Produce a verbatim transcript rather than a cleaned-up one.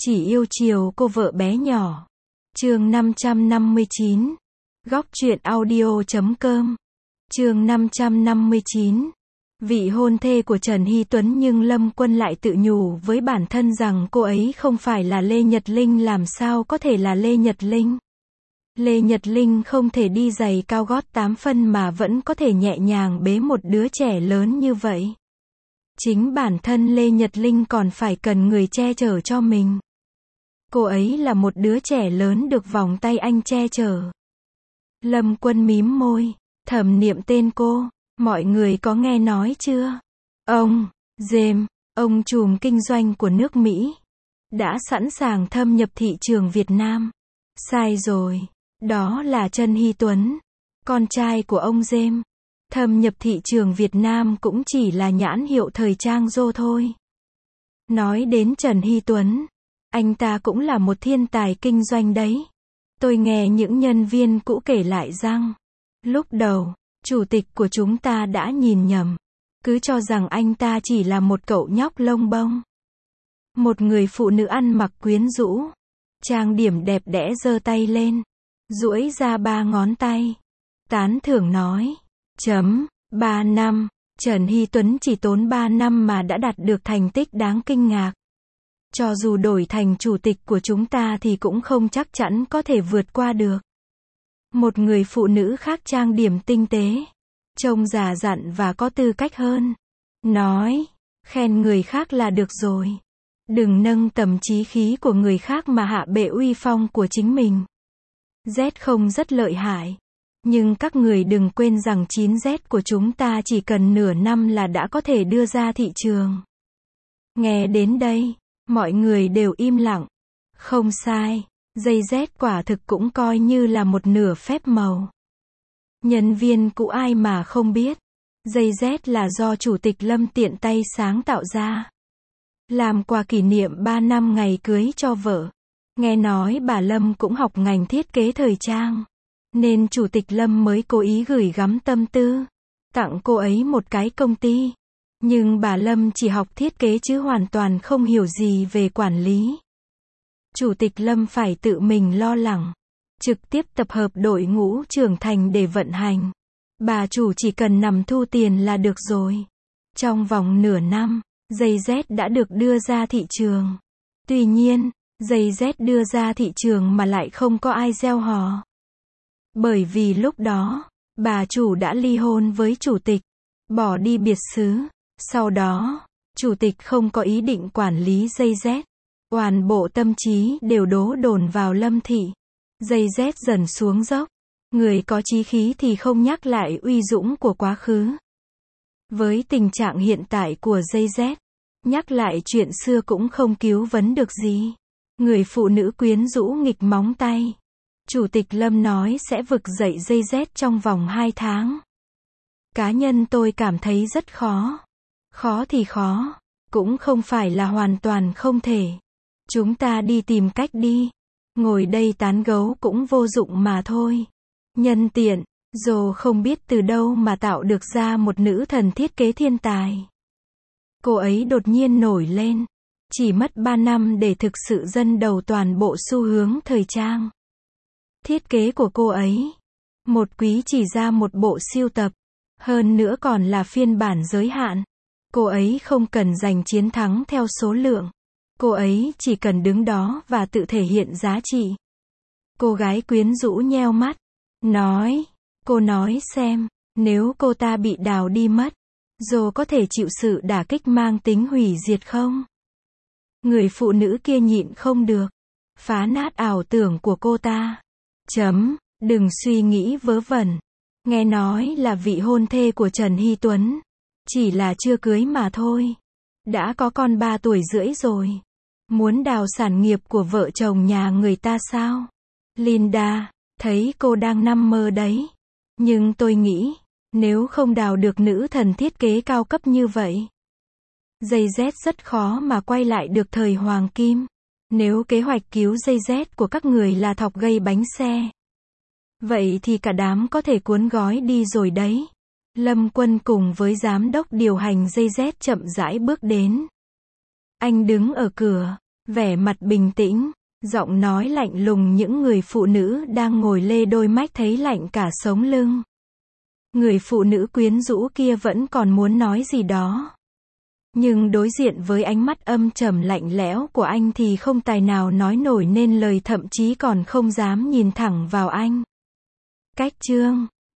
Chỉ yêu chiều cô vợ bé nhỏ. Chương năm trăm năm mươi chín. Góc truyện audio chấm com. Chương năm trăm năm mươi chín. Vị hôn thê của Trần Hy Tuấn, nhưng Lâm Quân lại tự nhủ với bản thân rằng cô ấy không phải là Lê Nhật Linh. Làm sao có thể là Lê Nhật Linh? Lê Nhật Linh không thể đi giày cao gót tám phân mà vẫn có thể nhẹ nhàng bế một đứa trẻ lớn như vậy. Chính bản thân Lê Nhật Linh còn phải cần người che chở cho mình. Cô ấy là một đứa trẻ lớn được vòng tay anh che chở. Lâm Quân mím môi, thầm niệm tên cô. Mọi người có nghe nói chưa? Ông James, ông trùm kinh doanh của nước Mỹ, đã sẵn sàng thâm nhập thị trường Việt Nam. Sai rồi, đó là Trần Hy Tuấn, con trai của ông James. Thâm nhập thị trường Việt Nam cũng chỉ là nhãn hiệu thời trang rô thôi. Nói đến Trần Hy Tuấn, anh ta cũng là một thiên tài kinh doanh đấy. Tôi nghe những nhân viên cũ kể lại rằng, lúc đầu, chủ tịch của chúng ta đã nhìn nhầm, cứ cho rằng anh ta chỉ là một cậu nhóc lông bông. Một người phụ nữ ăn mặc quyến rũ, trang điểm đẹp đẽ giơ tay lên, duỗi ra ba ngón tay, tán thưởng nói, chấm, ba năm, Trần Hy Tuấn chỉ tốn ba năm mà đã đạt được thành tích đáng kinh ngạc. Cho dù đổi thành chủ tịch của chúng ta thì cũng không chắc chắn có thể vượt qua được. Một người phụ nữ khác trang điểm tinh tế, trông già dặn và có tư cách hơn, nói, khen người khác là được rồi. Đừng nâng tầm chí khí của người khác mà hạ bệ uy phong của chính mình. Z không rất lợi hại, nhưng các người đừng quên rằng chín Z của chúng ta chỉ cần nửa năm là đã có thể đưa ra thị trường. Nghe đến đây, mọi người đều im lặng. Không sai, giày Z quả thực cũng coi như là một nửa phép màu. Nhân viên cũ ai mà không biết, giày Z là do Chủ tịch Lâm tiện tay sáng tạo ra, làm quà kỷ niệm ba năm ngày cưới cho vợ. Nghe nói bà Lâm cũng học ngành thiết kế thời trang, nên Chủ tịch Lâm mới cố ý gửi gắm tâm tư, tặng cô ấy một cái công ty. Nhưng bà Lâm chỉ học thiết kế chứ hoàn toàn không hiểu gì về quản lý. Chủ tịch Lâm phải tự mình lo lắng, trực tiếp tập hợp đội ngũ trưởng thành để vận hành. Bà chủ chỉ cần nằm thu tiền là được rồi. Trong vòng nửa năm, giày Z đã được đưa ra thị trường. Tuy nhiên, giày Z đưa ra thị trường mà lại không có ai gieo hò. Bởi vì lúc đó, bà chủ đã ly hôn với chủ tịch, bỏ đi biệt xứ. Sau đó, chủ tịch không có ý định quản lý giày Z. Toàn bộ tâm trí đều đổ dồn vào Lâm thị. Giày Z dần xuống dốc. Người có chí khí thì không nhắc lại uy dũng của quá khứ. Với tình trạng hiện tại của giày Z, nhắc lại chuyện xưa cũng không cứu vấn được gì. Người phụ nữ quyến rũ nghịch móng tay. Chủ tịch Lâm nói sẽ vực dậy giày Z trong vòng hai tháng. Cá nhân tôi cảm thấy rất khó. Khó thì khó, cũng không phải là hoàn toàn không thể. Chúng ta đi tìm cách đi. Ngồi đây tán gấu cũng vô dụng mà thôi. Nhân tiện, dù không biết từ đâu mà tạo được ra một nữ thần thiết kế thiên tài. Cô ấy đột nhiên nổi lên. Chỉ mất ba năm để thực sự dân đầu toàn bộ xu hướng thời trang. Thiết kế của cô ấy, một quý chỉ ra một bộ siêu tập. Hơn nữa còn là phiên bản giới hạn. Cô ấy không cần giành chiến thắng theo số lượng. Cô ấy chỉ cần đứng đó và tự thể hiện giá trị. Cô gái quyến rũ nheo mắt, nói, cô nói xem, nếu cô ta bị đào đi mất, rồi có thể chịu sự đả kích mang tính hủy diệt không? Người phụ nữ kia nhịn không được, phá nát ảo tưởng của cô ta. Chấm, đừng suy nghĩ vớ vẩn. Nghe nói là vị hôn thê của Trần Hy Tuấn. Chỉ là chưa cưới mà thôi. Đã có con ba tuổi rưỡi rồi. Muốn đào sản nghiệp của vợ chồng nhà người ta sao? Linda, thấy cô đang nằm mơ đấy. Nhưng tôi nghĩ, nếu không đào được nữ thần thiết kế cao cấp như vậy, giày Z rất khó mà quay lại được thời hoàng kim. Nếu kế hoạch cứu giày Z của các người là thọc gây bánh xe, vậy thì cả đám có thể cuốn gói đi rồi đấy. Lâm Quân cùng với giám đốc điều hành giày Z chậm rãi bước đến. Anh đứng ở cửa, Vẻ mặt bình tĩnh, giọng nói lạnh lùng những người phụ nữ đang ngồi lê đôi mách thấy lạnh cả sống lưng. Người phụ nữ quyến rũ kia vẫn còn muốn nói gì đó. Nhưng đối diện với ánh mắt âm trầm lạnh lẽo của anh thì không tài nào nói nổi nên lời, thậm chí còn không dám nhìn thẳng vào anh. Cách chương